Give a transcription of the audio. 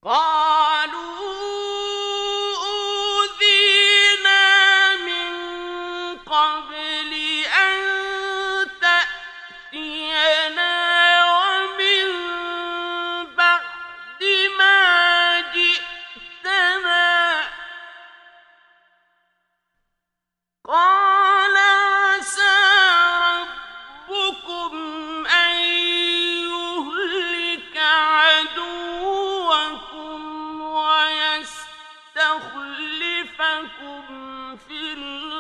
قالوا أوذينا من قبل أن تأتينا ومن بعد ما جئتنا قال عسى ربكم أن يهلك عدوكم ويستخلفكم في الأرض